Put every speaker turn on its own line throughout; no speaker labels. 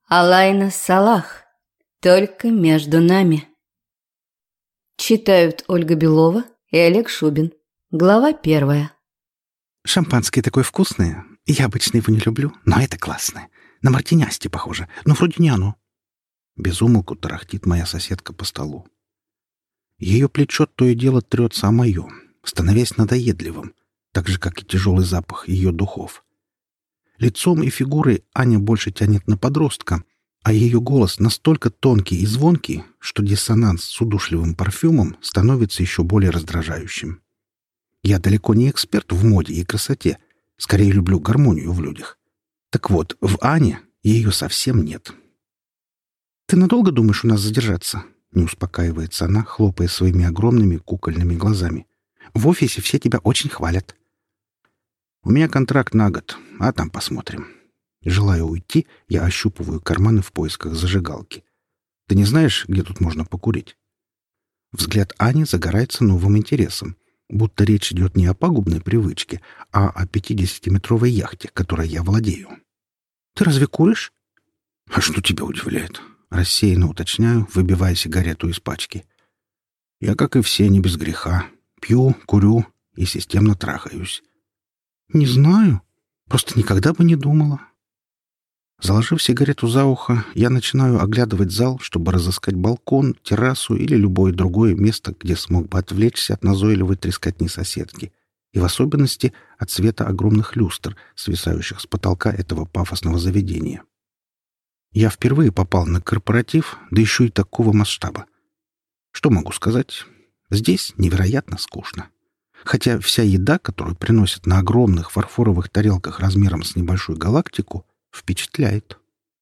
Алайна Салах. Только между нами. Читают Ольга Белова и Олег Шубин. Глава 1.
Шампанское такое вкусное. Я обычно его не люблю, но это классное. На мартинясти похоже, но вроде не оно. Без умолку тарахтит моя соседка по столу. Ее плечо то и дело трется о мое, становясь надоедливым, так же, как и тяжелый запах ее духов. Лицом и фигурой Аня больше тянет на подростка, а ее голос настолько тонкий и звонкий, что диссонанс с удушливым парфюмом становится еще более раздражающим. Я далеко не эксперт в моде и красоте, скорее люблю гармонию в людях. Так вот, в Ане ее совсем нет. «Ты надолго думаешь у нас задержаться?» — не успокаивается она, хлопая своими огромными кукольными глазами. «В офисе все тебя очень хвалят». «У меня контракт на год, а там посмотрим». Желая уйти, я ощупываю карманы в поисках зажигалки. «Ты не знаешь, где тут можно покурить?» Взгляд Ани загорается новым интересом, будто речь идет не о пагубной привычке, а о 50-метровой яхте, которой я владею. «Ты разве куришь?» «А что тебя удивляет?» — рассеянно уточняю, выбивая сигарету из пачки. «Я, как и все, не без греха. Пью, курю и системно трахаюсь». «Не знаю. Просто никогда бы не думала». Заложив сигарету за ухо, я начинаю оглядывать зал, чтобы разыскать балкон, террасу или любое другое место, где смог бы отвлечься от назойливой трескотни соседки, и в особенности от света огромных люстр, свисающих с потолка этого пафосного заведения. Я впервые попал на корпоратив, да еще и такого масштаба. Что могу сказать? Здесь невероятно скучно. Хотя вся еда, которую приносят на огромных фарфоровых тарелках размером с небольшую галактику, впечатляет.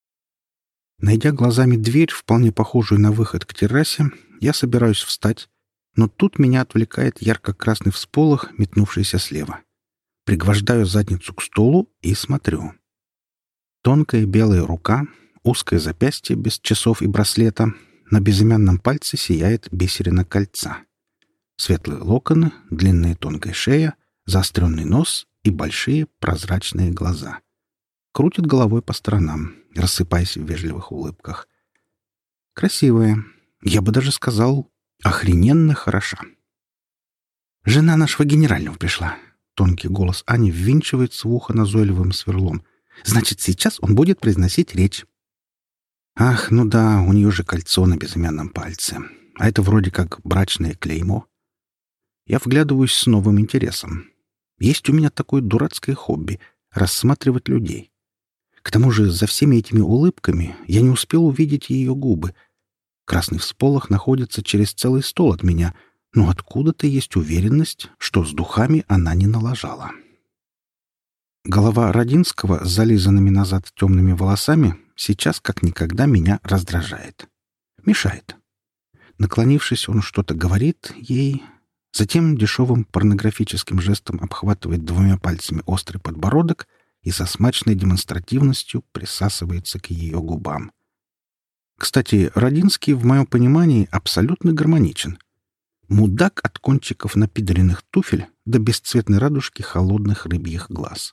Найдя глазами дверь, вполне похожую на выход к террасе, я собираюсь встать, но тут меня отвлекает ярко-красный всполох, метнувшийся слева. Пригвождаю задницу к столу и смотрю. Тонкая белая рука, узкое запястье без часов и браслета, на безымянном пальце сияет бисерина кольца. Светлые локоны, длинная тонкая шея, заостренный нос и большие прозрачные глаза. Крутит головой по сторонам, рассыпаясь в вежливых улыбках. Красивая. Я бы даже сказал, охрененно хороша. «Жена нашего генерального пришла». Тонкий голос Ани ввинчивается в ухо назойливым сверлом. «Значит, сейчас он будет произносить речь». Ах, ну да, у нее же кольцо на безымянном пальце. А это вроде как брачное клеймо. Я вглядываюсь с новым интересом. Есть у меня такое дурацкое хобби — рассматривать людей. К тому же за всеми этими улыбками я не успел увидеть ее губы. Красный всполох находится через целый стол от меня, но откуда-то есть уверенность, что с духами она не налажала. Голова Родинского с зализанными назад темными волосами сейчас как никогда меня раздражает. Мешает. Наклонившись, он что-то говорит ей, затем дешевым порнографическим жестом обхватывает двумя пальцами острый подбородок и со смачной демонстративностью присасывается к ее губам. Кстати, Родинский, в моем понимании, абсолютно гармоничен. Мудак от кончиков напидоренных туфель до бесцветной радужки холодных рыбьих глаз.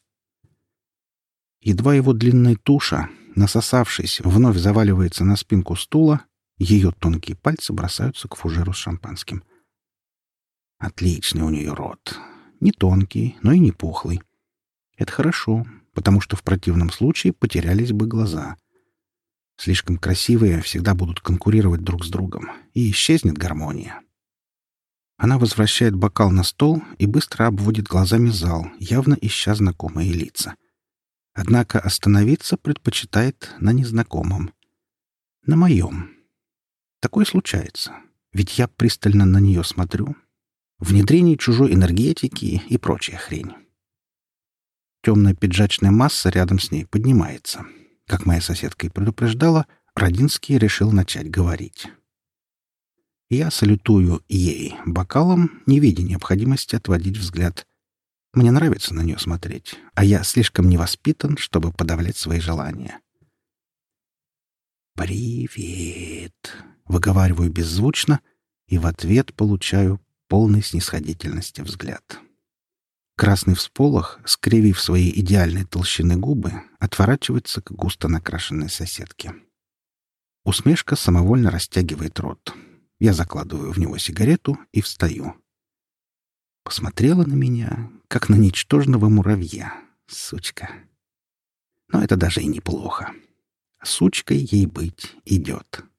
Едва его длинная туша, насосавшись, вновь заваливается на спинку стула, ее тонкие пальцы бросаются к фужеру с шампанским. Отличный у нее рот. Не тонкий, но и не пухлый. Это хорошо, потому что в противном случае потерялись бы глаза. Слишком красивые всегда будут конкурировать друг с другом, и исчезнет гармония. Она возвращает бокал на стол и быстро обводит глазами зал, явно ища знакомые лица. Однако остановиться предпочитает на незнакомом. На моем. Такое случается, ведь я пристально на нее смотрю. Внедрение чужой энергетики и прочая хрень. Темная пиджачная масса рядом с ней поднимается. Как моя соседка и предупреждала, Родинский решил начать говорить. Я салютую ей бокалом, не видя необходимости отводить взгляд. Мне нравится на нее смотреть, а я слишком невоспитан, чтобы подавлять свои желания. «Привет!» — выговариваю беззвучно и в ответ получаю полный снисходительности взгляд. Красный всполох, скривив свои идеальной толщины губы, отворачивается к густо накрашенной соседке. Усмешка самовольно растягивает рот. Я закладываю в него сигарету и встаю. Посмотрела на меня, как на ничтожного муравья. Сучка. Но это даже и неплохо. Сучкой ей быть идет.